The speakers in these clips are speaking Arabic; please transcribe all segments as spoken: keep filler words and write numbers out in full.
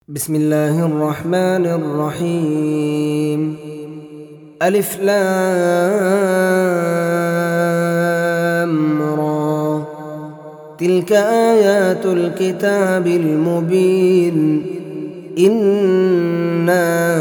بسم الله الرحمن الرحيم. ألف لام را، تلك آيات الكتاب المبين. إنا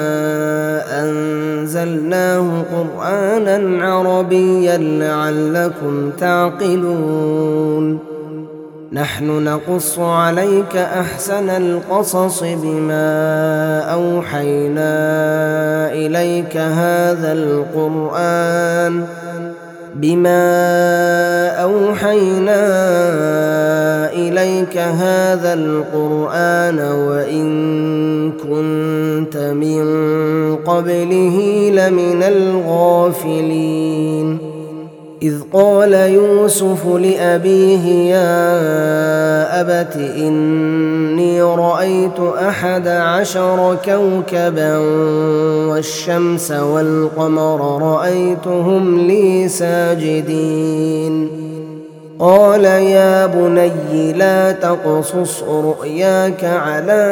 أنزلناه قرآنا عربيا لعلكم تعقلون. نحن نقص عليك أحسن القصص بما أوحينا إليك هذا القرآن بما أوحينا إليك هذا القرآن وإن كنت من قبله لمن الغافلين. إذ قال يوسف لأبيه يا أبت إني رأيت أحد عشر كوكبا والشمس والقمر رأيتهم لي ساجدين. قال يا بني لا تقصص رؤياك على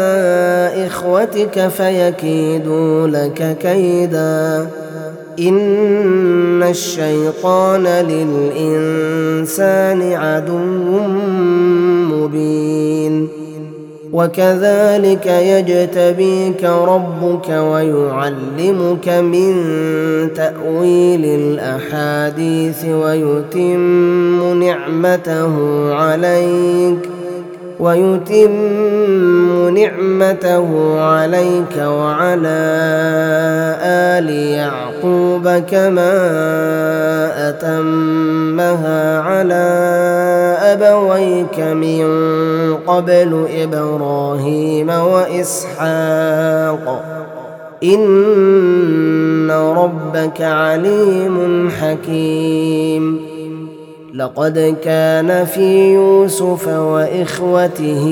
إخوتك فيكيدوا لك كيدا إن الشيطان للإنسان عدو مبين. وكذلك يجتبيك ربك ويعلمك من تأويل الأحاديث ويتم نعمته عليك ويتم نعمته عليك وعلى آل يعقوب كما أتمها على أبويك من قبل إبراهيم وإسحاق إن ربك عليم حكيم. لقد كان في يوسف وإخوته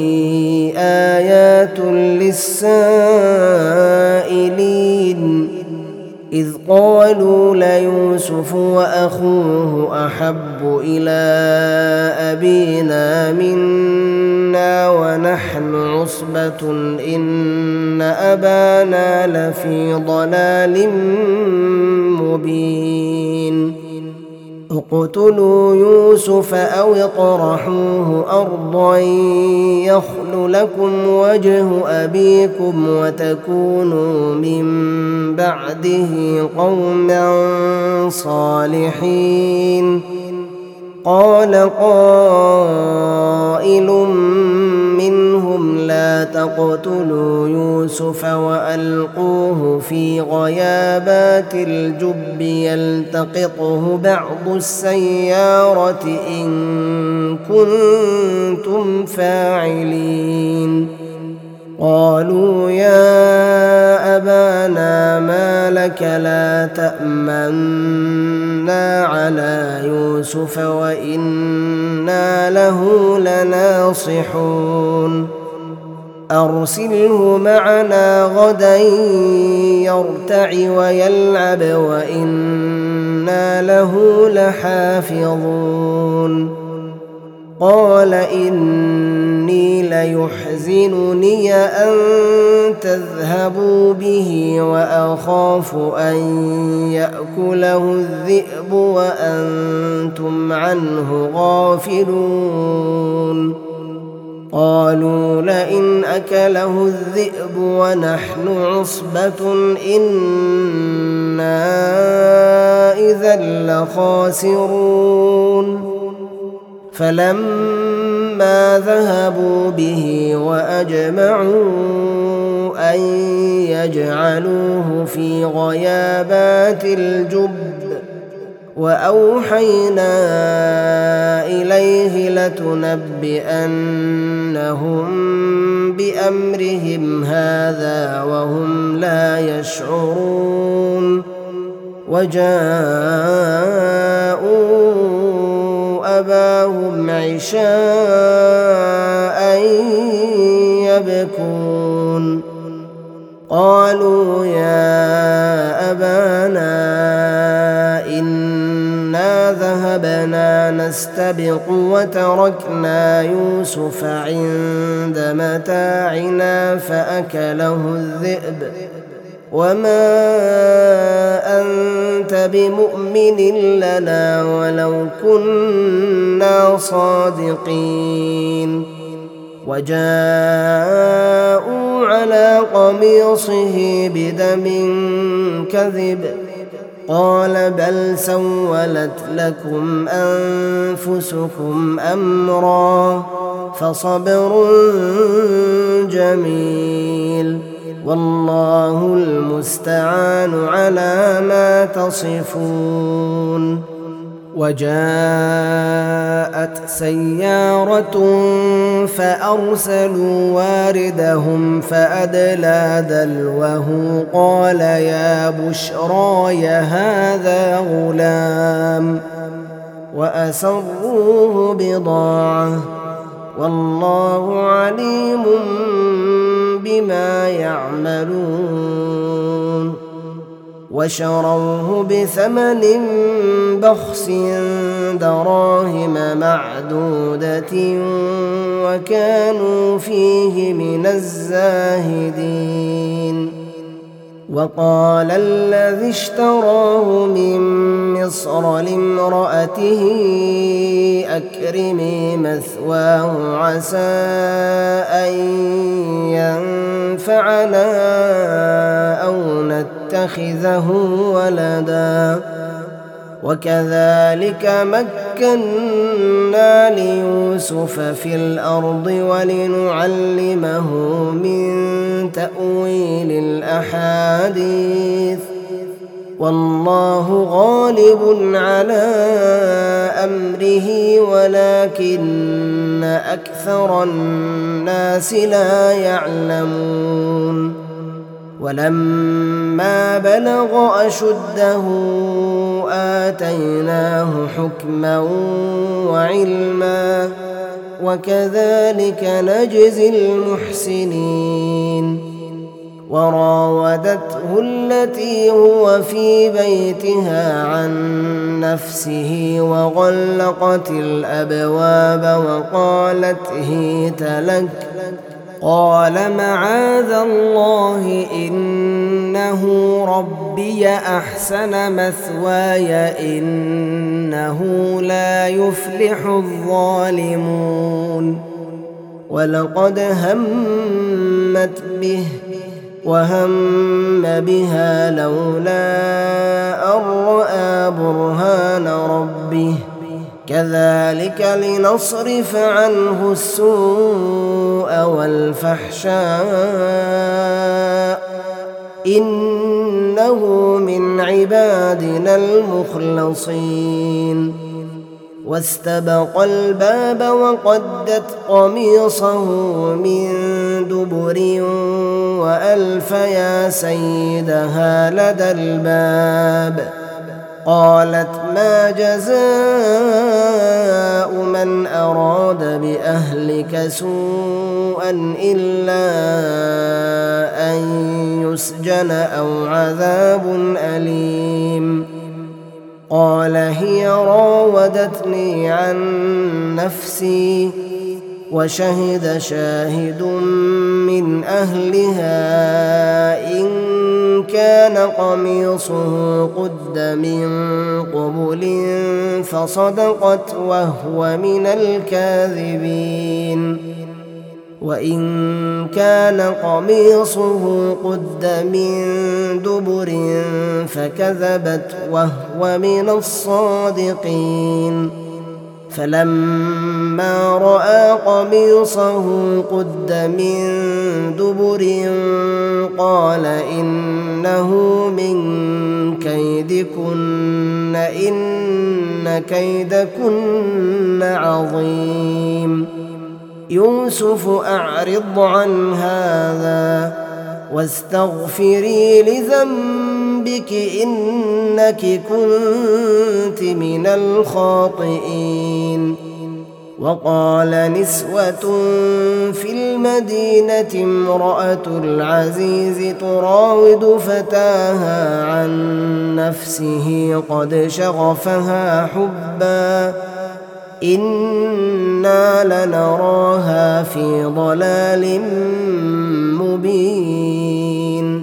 آيات للسائلين إذ قالوا ليوسف وأخوه أحب إلى أبينا منا ونحن عصبة إن أبانا لفي ضلال مبين. اقتلوا يوسف أو اطرحوه أرضا يخل لكم وجه أبيكم وتكونوا من بعده قوما صالحين. قال قائل منهم لا تقتلوا يوسف وألقوه في غيابات الجب يلتقطه بعض السيارة إن كنتم فاعلين. قالوا يا أبانا ما لك لا تأمنا على يوسف وإنا له لناصحون. أرسله معنا غدا يرتع ويلعب وإنا له لحافظون. قال إني ليحزنني أن تذهبوا به وأخاف أن يأكله الذئب وأنتم عنه غافلون. قالوا لئن أكله الذئب ونحن عصبة إنا إذا لخاسرون. فلما ذهبوا به وأجمعوا أن يجعلوه في غيابات الجب وأوحينا إليه لتنبئنهم بأمرهم هذا وهم لا يشعرون. وجاءوا أباهم عشاء يبكون. قالوا يا أبانا إن إنا ذهبنا نستبق وتركنا يوسف عند متاعنا فأكله الذئب وما أنت بمؤمن لنا ولو كنا صادقين وجاءوا على قميصه بدم كذب قال بل سولت لكم أنفسكم أمرا فصبر جميل والله المستعان على ما تصفون. وجاءت سيارة فأرسلوا واردهم فأدلى دلوه قال يا بشراي هذا غلام وأسروه بضاعة والله عليم بما يعملون. وشروه بثمن بخس دراهم معدودة وكانوا فيه من الزاهدين. وقال الذي اشتراه من مصر لامرأته أكرمي مثواه عسى أن ينفعنا أو نتخذه ولدا وكذلك مكنا ليوسف في الأرض ولنعلمه من تأويل الأحاديث والله غالب على أمره ولكن أكثر الناس لا يعلمون. ولما بلغ أشده آتيناه حكما وعلما وكذلك نجزي المحسنين. وراودته التي هو في بيتها عن نفسه وغلقت الأبواب وقالت هيت لك قال معاذ الله إنه ربي أحسن مثواي إنه لا يفلح الظالمون. ولقد همت به وهم بها لولا أن رأى برهان ربه كذلك لنصرف عنه السوء والفحشاء إنه من عبادنا المخلصين. واستبق الباب وقدت قميصه من دبر وألف يا سيدها لدى الباب قالت ما جزاء من أراد بأهلك سوءا إلا أن يسجن أو عذاب أليم. قال هي راودتني عن نفسي وشهد شاهد من أهلها إن كان قميصه قد من قبل فصدقت وهو من الكاذبين وإن كان قميصه قد من دبر فكذبت وهو من الصادقين. فلما رأى قميصه قد من دبر قال إنه من كيدكن إن كيدكن عظيم. يوسف أعرض عن هذا واستغفري لذنبك إنك كنت من الخاطئين. وقال نسوة في المدينة امرأة العزيز تراود فتاها عن نفسه قد شغفها حبا إنا لنراها في ضلال مبين.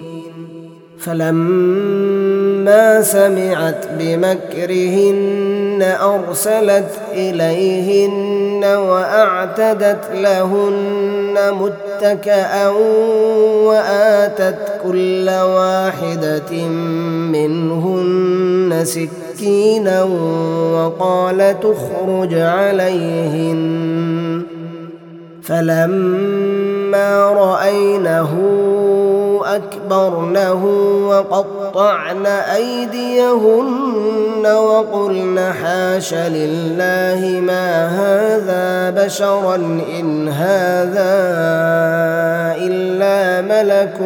فلما سمعت بمكرهن أرسلت إليهن وأعتدت لهن متكأ وآتت كل واحدة منهن سكينا وقالت اخرج عليهن. فلما رأينه أكبرنه وقطعن أيديهن وقلن حاش لله ما هذا بشرا إن هذا إلا ملك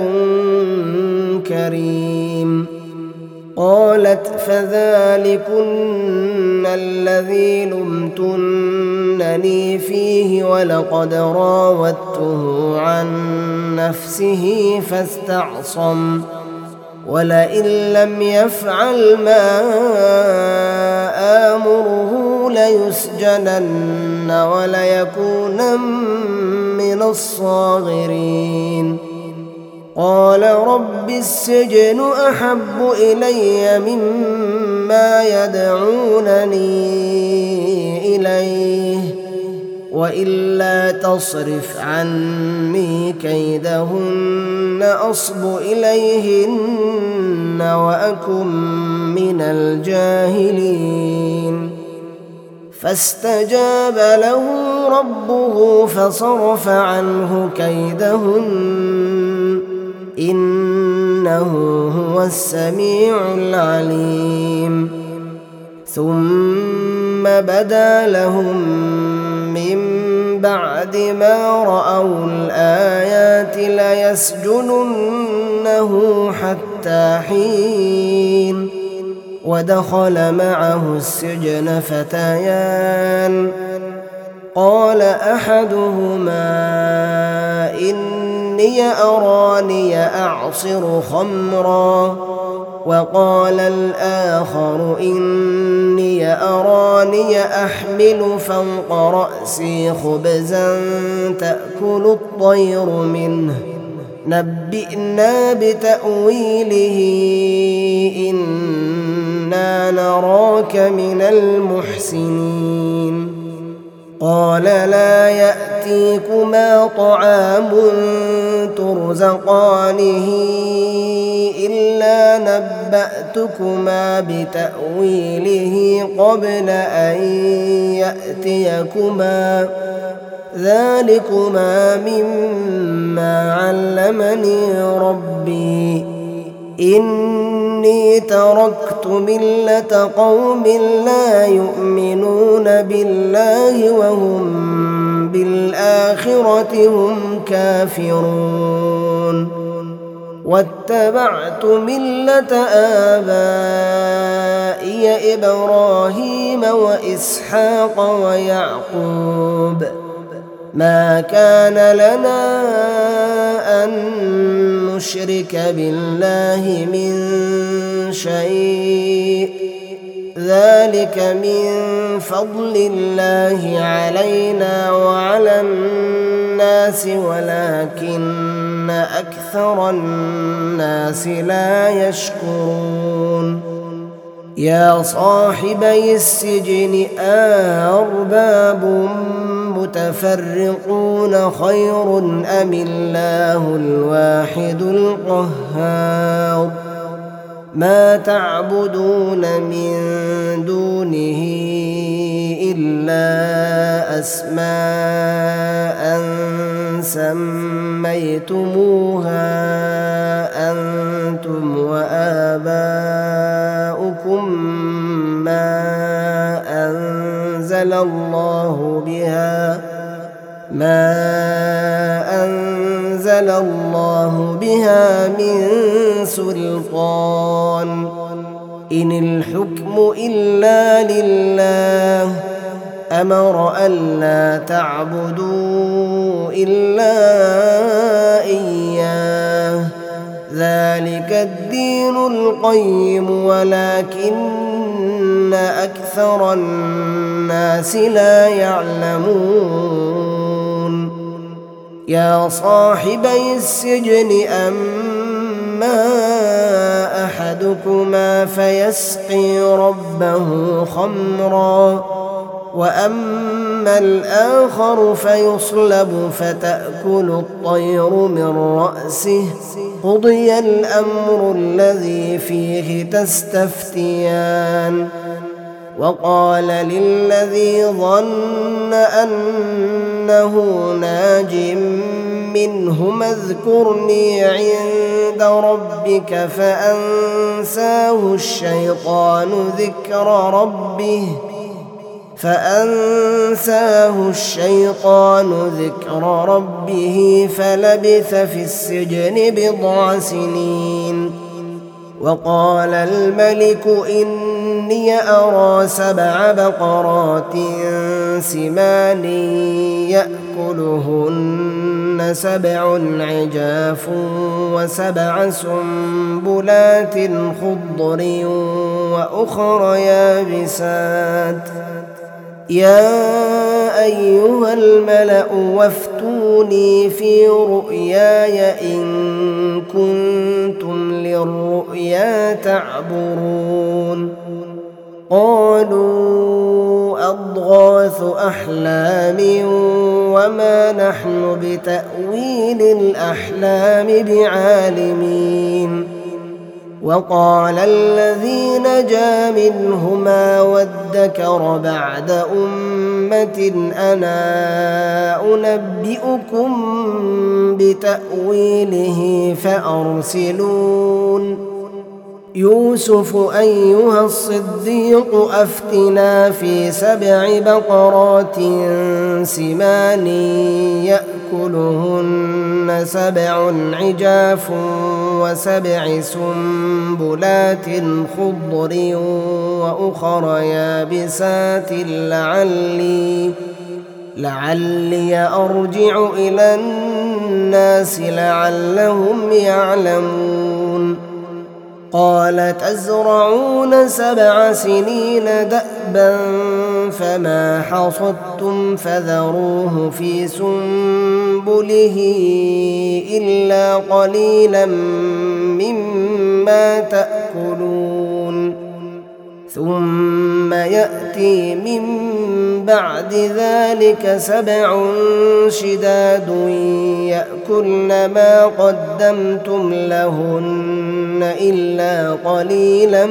كريم. قالت فذلكن الذي لمتنني فيه ولقد راودته عن نفسه فاستعصم ولئن لم يفعل ما آمره ليسجنن وليكونن من الصاغرين. قال رب السجن أحب إلي مما يدعونني إليه وإلا تصرف عني كيدهن أصب إليهن وأكن من الجاهلين. فاستجاب له ربه فصرف عنه كيدهن إنه هو السميع العليم. ثم بدا لهم من بعد ما رأوا الآيات ليسجننه حتى حين. ودخل معه السجن فتيان قال أحدهما إني أراني أعصر خمرا وقال الآخر إني أراني أحمل فوق رأسي خبزا تأكل الطير منه نبئنا بتأويله إنا نراك من المحسنين. قال لا يأتيكما طعام ترزقانه إلا نبأتكما بتأويله قبل أن يأتيكما ذلكما مما علمني ربي إني تركت ملة قوم لا يؤمنون بالله وهم بالآخرة هم كافرون واتبعت ملة آبائي إبراهيم وإسحاق ويعقوب ما كان لنا أن نشرك بالله من شيء ذلك من فضل الله علينا وعلى الناس ولكن أكثر الناس لا يشكرون. يا صاحبي السجن أأرباب متفرقون خير أم الله الواحد القهار ما تعبدون من دونه إلا أسماء سميتموها أنتم وآباؤكم ما أنزل الله بها ما أنزل الله بها من سلطان إن الحكم إلا لله أمر ألا تعبدوا إلا إياه ذلك الدين القيم ولكن أكثر الناس لا يعلمون يا صاحبي السجن أما أحدكما فيسقي ربه خمرا وأما الآخر فيصلب فتأكل الطير من رأسه قضي الأمر الذي فيه تستفتيان وقال للذي ظن أنه ناج منهما اذكرني عند ربك فأنساه الشيطان ذكر ربه فأنساه الشيطان ذكر ربه فلبث في السجن بضع سنين وقال الملك إني أرى سبع بقرات سمان يأكلهن سبع عجاف وسبع سنبلات خضر وأخر يابسات يا أيها الملأ وافتوني في رؤياي إن كنتم للرؤيا تعبرون قالوا أضغاث أحلام وما نحن بتأويل الأحلام بعالمين وقال الذي نجا منهما وادكر بعد أمة أنا أنبئكم بتأويله فأرسلون يوسف أيها الصديق أفتنا في سبع بقرات سمان يأكلهن سبع عجاف وسبع سنبلات خضر وأخر يابسات لعلي لعلي أرجع إلى الناس لعلهم يعلمون قال تزرعون سبع سنين دأبا فما حصدتم فذروه في سنبله إلا قليلا مما تأكلون ثم يأتي من بعد ذلك سبع شداد يأكلن ما قدمتم لهن إلا قليلا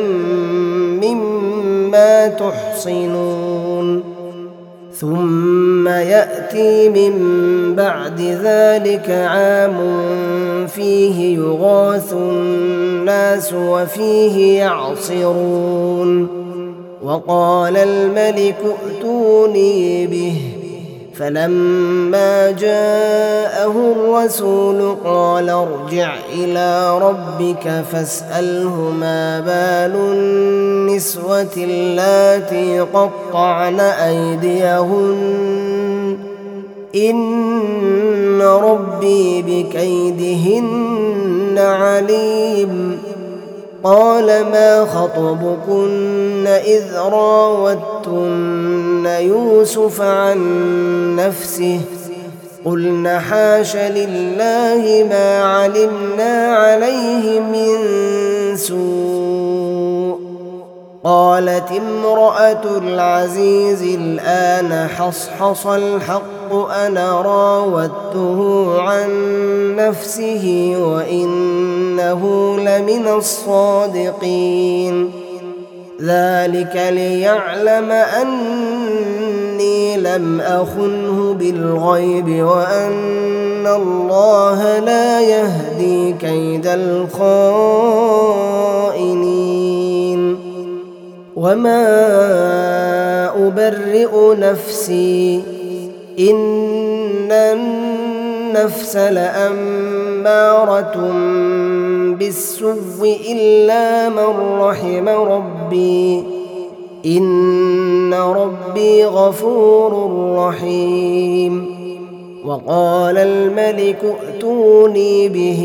مما تحصنون ثم يأتي من بعد ذلك عام فيه يغاث الناس وفيه يعصرون وقال الملك ائتوني به فلما جاءه الرسول قال ارجع إلى ربك فاسأله ما بال النسوة اللاتي قطعن أيديهن إن ربي بكيدهن عليم قال ما خطبكن إذ راوتن يوسف عن نفسه قلن حاش لله ما علمنا عليه من سوء قالت امرأة العزيز الآن حصحص الحق أنا راودته عن نفسه وإنه لمن الصادقين ذلك ليعلم أني لم أخنه بالغيب وأن الله لا يهدي كيد الخائنين وما أبرئ نفسي إن النفس لأمارة بالسوء إلا من رحم ربي إن ربي غفور رحيم. وقال الملك ائتوني به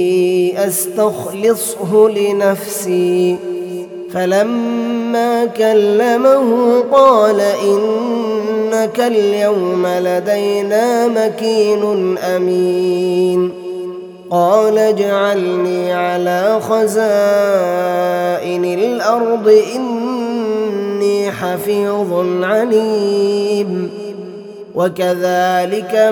أستخلصه لنفسي، فلما كلمه قال إنك اليوم لدينا مكين أمين. قال اجعلني على خزائن الأرض إني حفيظ عليم. وكذلك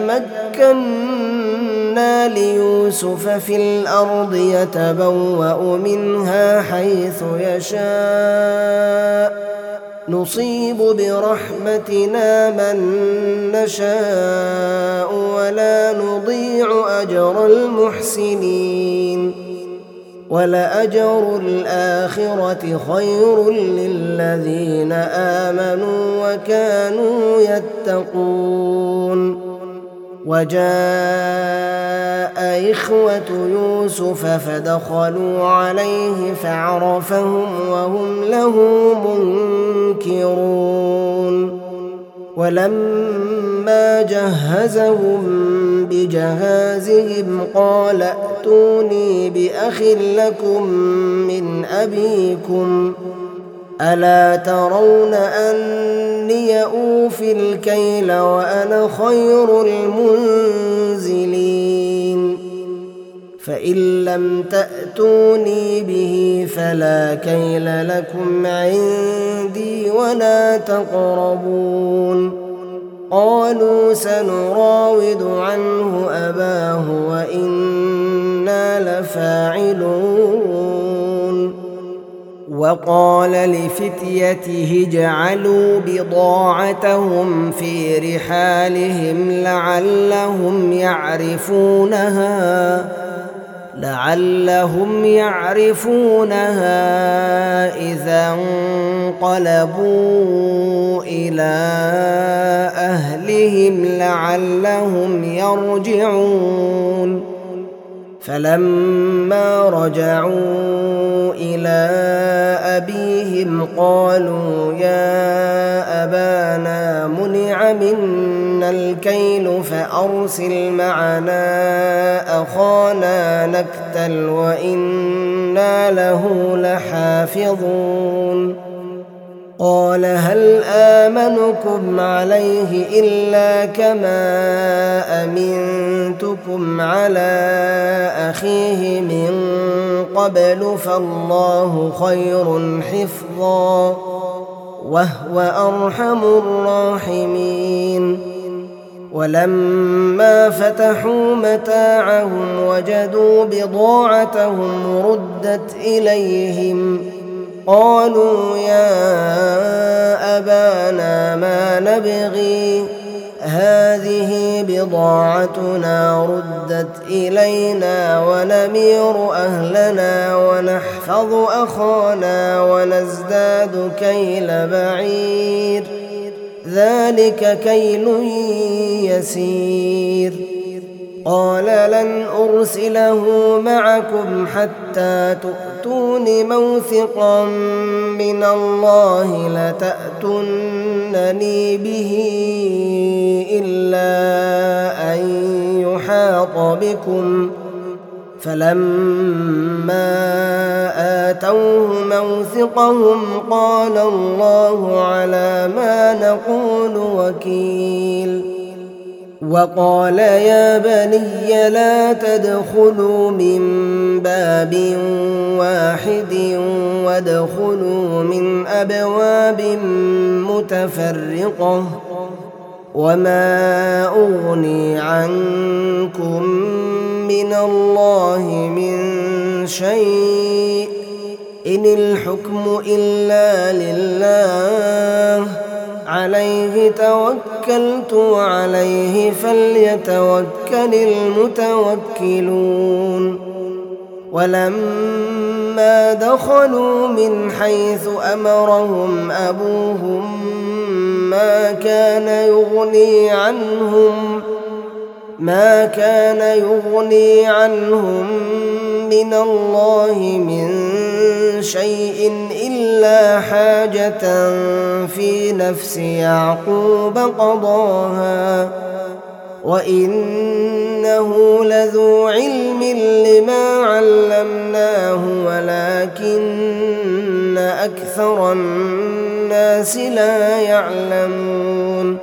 مكنا ليوسف في الأرض يتبوأ منها حيث يشاء، نصيب برحمتنا من نشاء ولا نضيع أجر المحسنين. ولأجر الآخرة خير للذين آمنوا وكانوا يتقون. وجاء إخوة يوسف فدخلوا عليه فعرفهم وهم له منكرون. ولما جهزهم بجهازهم قال ائتوني بأخ لكم من أبيكم، ألا ترون أني أوفي الكيل وأنا خير المنزلين؟ فإن لم تأتوني به فلا كيل لكم عندي ولا تقربون. قالوا سنراود عنه أباه وإنا لفاعلون. وقال لفتيته اجعلوا بضاعتهم في رحالهم لعلهم يعرفونها لعلهم يعرفونها إذا انقلبوا إلى أهلهم لعلهم يرجعون. فلما رجعوا إلى أبيهم قالوا يا أبانا منع منا الكيل فأرسل معنا أخانا نكتل وإنا له لحافظون. قال هل آمنكم عليه إلا كما أمنتكم على أخيه من قبل فالله خير حفظا وهو أرحم الراحمين. ولما فتحوا متاعهم وجدوا بضاعتهم ردت إليهم قالوا يا أبانا ما نبغي هذه بضاعتنا ردت إلينا ونمير أهلنا ونحفظ أخانا ونزداد كيل بعير ذلك كيل يسير. قال لن أرسله معكم حتى تؤتون موثقا من الله لتأتونني به إلا أن يحاط بكم. فلما آتوه موثقهم قال الله على ما نقول وكيل. وقال يا بني لا تدخلوا من باب واحد وادخلوا من أبواب متفرقة وما أغني عنكم من الله من شيء إن الحكم إلا لله عليه توكلت وعليه فليتوكل المتوكلون. ولما دخلوا من حيث أمرهم أبوهم ما كان يغني عنهم ما كان يغني عنهم من الله من شيء إلا حاجة في نفس يعقوب قضاها وإنه لذو علم لما علمناه ولكن أكثر الناس لا يعلمون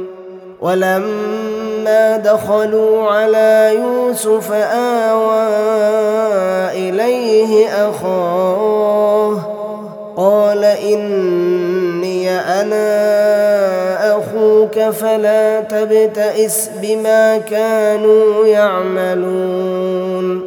ولما دخلوا على يوسف آوى إليه أخاه قال إني أنا أخوك فلا تبتئس بما كانوا يعملون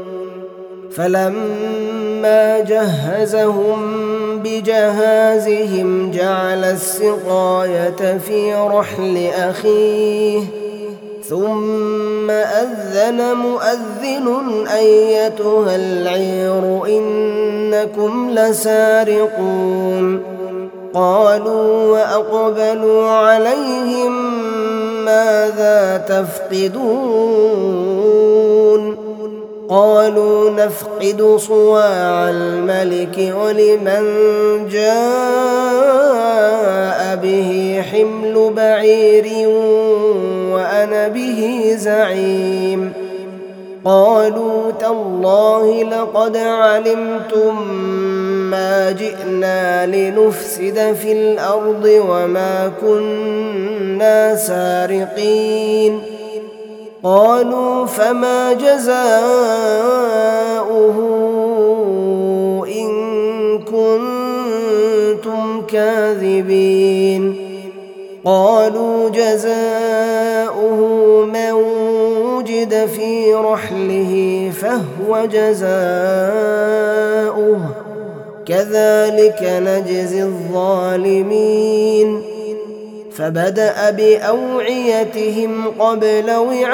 فلما جهزهم بجهازهم جعل السقاية في رحل أخيه ثم أذن مؤذن أيتها العير إنكم لسارقون قالوا وأقبلوا عليهم ماذا تفقدون قالوا نفقد صواع الملك ولمن جاء به حمل بعير وأنا به زعيم قالوا تالله لقد علمتم ما جئنا لنفسد في الأرض وما كنا سارقين قالوا فما جزاؤه إن كنتم كاذبين قالوا جزاؤه من وجد في رحله فهو جزاؤه كذلك نجزي الظالمين فبدأ بأوعيتهم قبل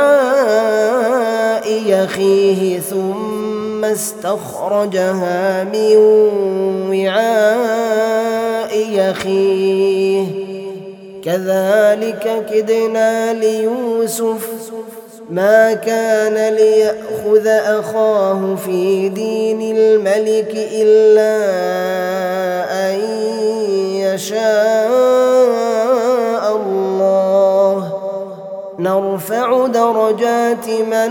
وعاء أخيه ثم استخرجها من وعاء أخيه كذلك كدنا ليوسف ما كان ليأخذ أخاه في دين الملك إلا أن يشاء الله نرفع درجات من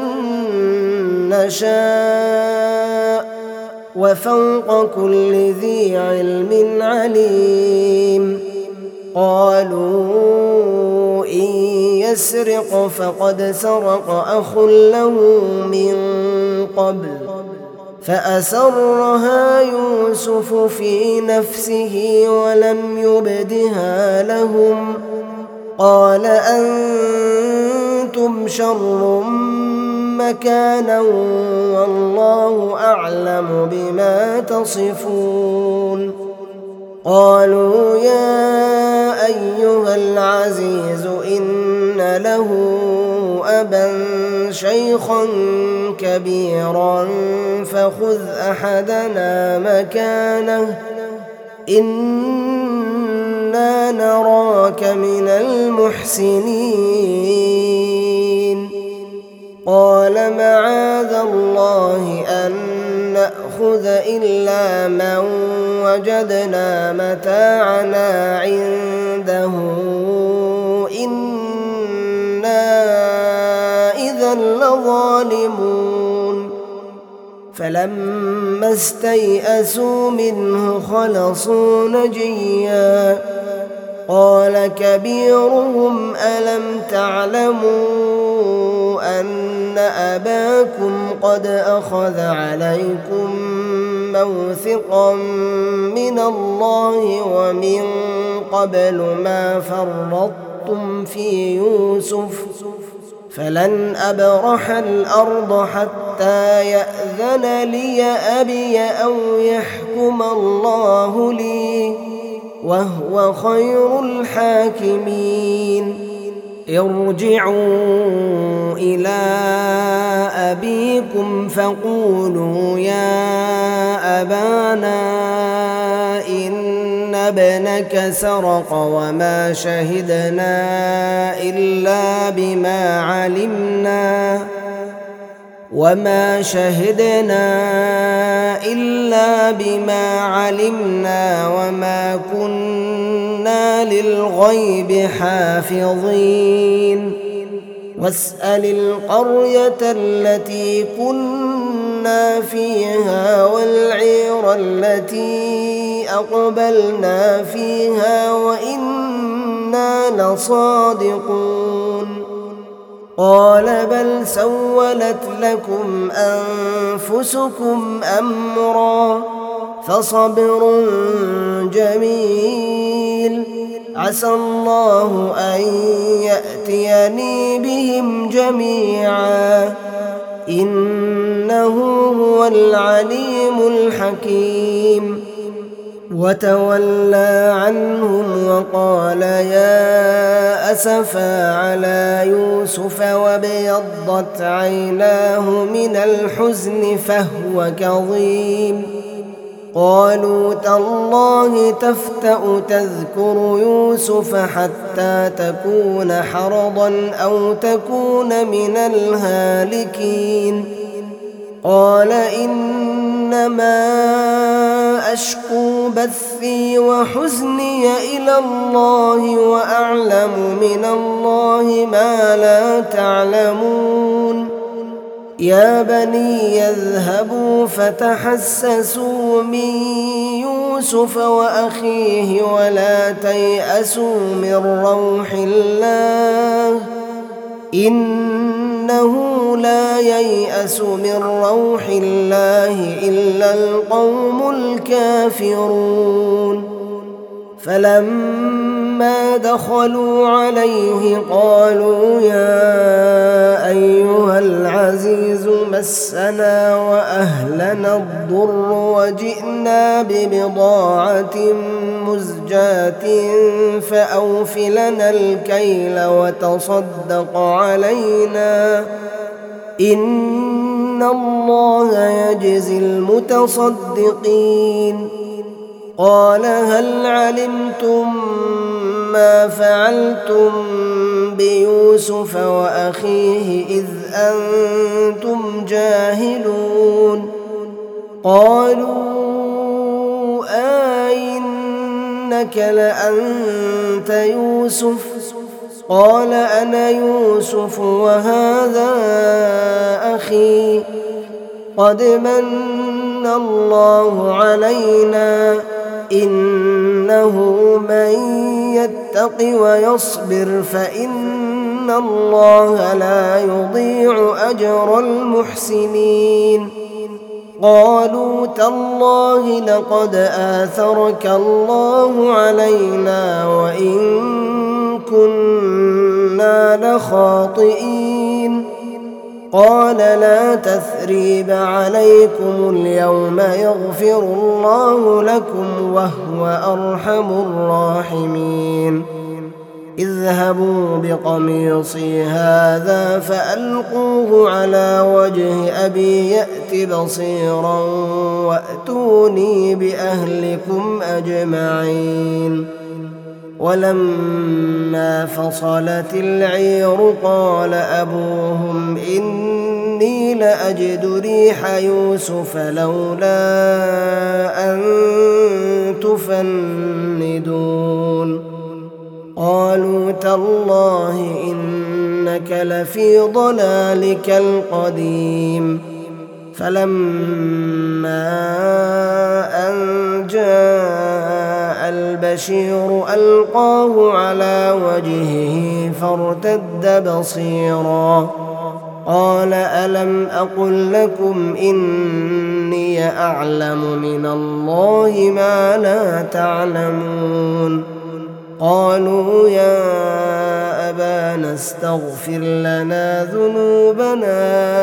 نشاء وفوق كل ذي علم عليم قالوا إن يسرق فقد سرق أخ له من قبل فأسرها يوسف في نفسه ولم يبدها لهم قال أنتم شر مكانا والله أعلم بما تصفون قالوا يا أيها العزيز إن له أبا شيخا كبيرا فخذ أحدنا مكانه إنا نراك من المحسنين قال معاذ الله أن نأخذ إلا من وجدنا متاعنا عنده إنا إذا لظالمون فلما استيئسوا منه خلصوا نجيا قال كبيرهم ألم تعلموا أن أباكم قد أخذ عليكم موثقا من الله ومن قبل ما فرطتم في يوسف فلن أبرح الأرض حتى يأذن لي أبي أو يحكم الله لي وهو خير الحاكمين ارجعوا إلى أبيكم فقولوا يا أبانا إن ابنك سرق وما شهدنا إلا بما علمنا وما شهدنا إلا بما علمنا وما كنا للغيب حافظين واسأل القرية التي كنا فيها والعير التي أقبلنا فيها وإنا لصادقون قال بل سولت لكم أنفسكم أمرا فصبر جميل عسى الله أن يأتيني بهم جميعا إنه هو العليم الحكيم وتولى عنهم وقال يا أسفا على يوسف وابيضت عيناه من الحزن فهو كظيم قالوا تالله تفتأ تذكر يوسف حتى تكون حرضا أو تكون من الهالكين قال إنما أشكو بثي وحزني إلى الله وأعلم من الله ما لا تعلمون يا بني يذهبوا فتحسسوا من يوسف وأخيه ولا تيأسوا من روح الله إنه لا ييأس من روح الله إلا القوم الكافرون فلما دخلوا عليه قالوا يا أيها العزيز مسنا وأهلنا الضر وجئنا ببضاعة مزجاة فأوف لنا الكيل وتصدق علينا إن الله يجزي المتصدقين قال هل علمتم ما فعلتم بيوسف وأخيه إذ أنتم جاهلون قالوا أئنك لأنت يوسف قال أنا يوسف وهذا أخي قد من الله علينا إنه من يتق ويصبر فإن الله لا يضيع أجر المحسنين قالوا تالله لقد آثرك الله علينا وإن كنا لخاطئين قال لا تثريب عليكم اليوم يغفر الله لكم وهو أرحم الراحمين اذهبوا بقميصي هذا فألقوه على وجه أبي يأت بصيرا وأتوني بأهلكم أجمعين ولما فصلت العير قال أبوهم إني لأجد ريح يوسف لولا أن تفندون قالوا تالله إنك لفي ضلالك القديم فلما أن جاء البشير ألقاه على وجهه فارتد بصيرا قال ألم أقل لكم إني أعلم من الله ما لا تعلمون قالوا يا أبانا استغفر لنا ذنوبنا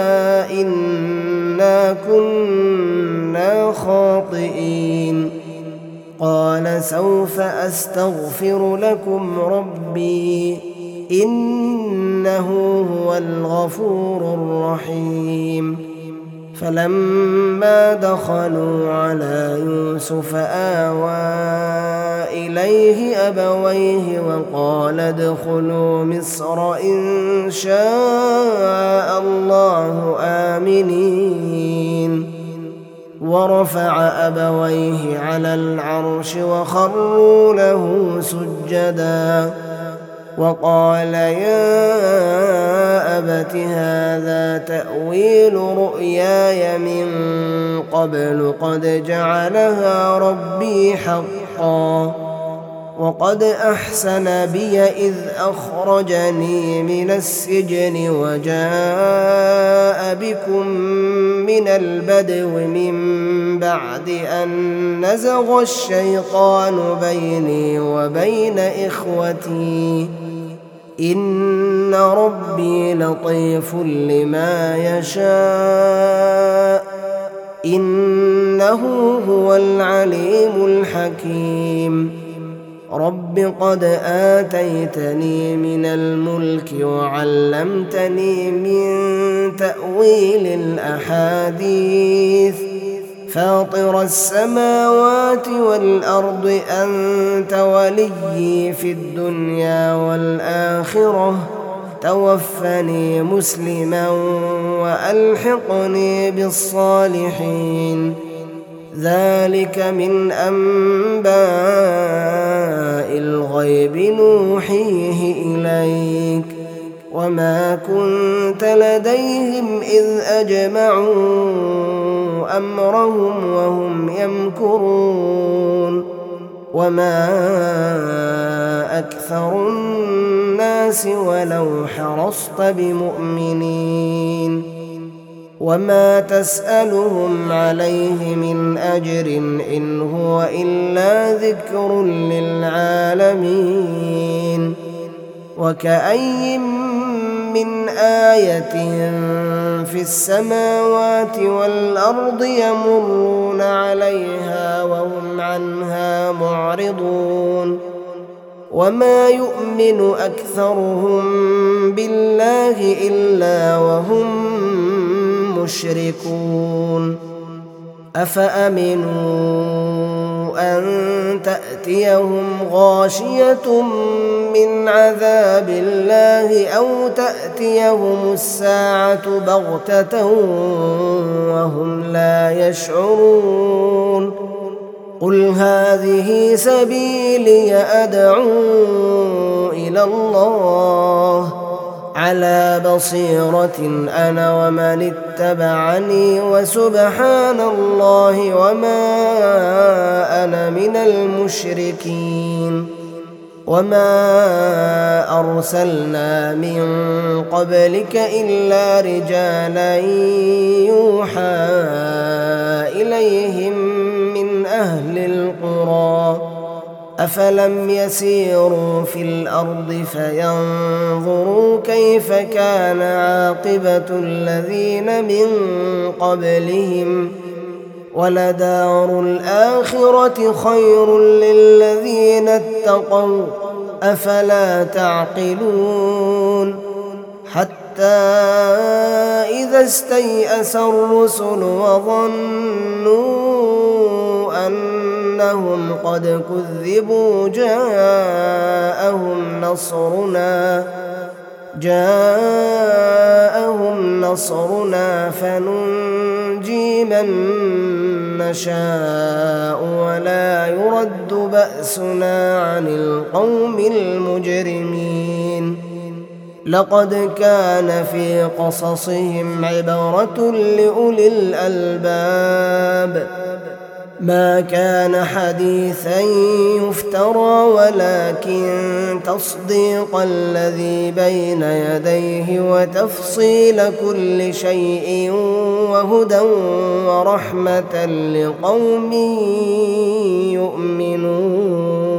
إنا كنا خاطئين قال سوف أستغفر لكم ربي إنه هو الغفور الرحيم فلما دخلوا على يوسف آوى إليه أبويه وقال ادخلوا مصر إن شاء الله آمنين ورفع أبويه على العرش وخروا له سجدا وقال يا أبت هذا تأويل رؤياي من قبل قد جعلها ربي حقا وقد أحسن بي إذ أخرجني من السجن وجاء بكم من البدو من بعد أن نزغ الشيطان بيني وبين إخوتي إن ربي لطيف لما يشاء إنه هو العليم الحكيم رب قد آتيتني من الملك وعلمتني من تأويل الأحاديث فاطر السماوات والأرض أنت وليي في الدنيا والآخرة توفني مسلما وألحقني بالصالحين ذلك من أنباء الغيب نوحيه إليك وما كنت لديهم إذ أجمعوا أمرهم وهم يمكرون وما أكثر الناس ولو حرصت بمؤمنين وما تسألهم عليه من أجر إن هو إلا ذكر للعالمين وكأي من آية في السماوات والأرض يمرون عليها وهم عنها معرضون وما يؤمن أكثرهم بالله إلا وهم مشركون أفأمنوا أن تأتيهم غاشية من عذاب الله أو تأتيهم الساعة بغتة وهم لا يشعرون قل هذه سبيلي أدعو إلى الله على بصيرة أنا ومن اتبعني وسبحان الله وما أنا من المشركين وما أرسلنا من قبلك إلا رجالا يوحى إليهم من أهل القرى أفلم يسيروا في الأرض فينظروا كيف كان عاقبة الذين من قبلهم ولدار الآخرة خير للذين اتقوا أفلا تعقلون حتى إذا استيأس الرسل وظنوا أنهم قد كذبوا جاءهم نصرنا جاءهم نصرنا فننجي من نشاء ولا يرد بأسنا عن القوم المجرمين لقد كان في قصصهم عبرة لأولي الألباب ما كان حديثا يفترى ولكن تصديق الذي بين يديه وتفصيل كل شيء وهدى ورحمة لقوم يؤمنون.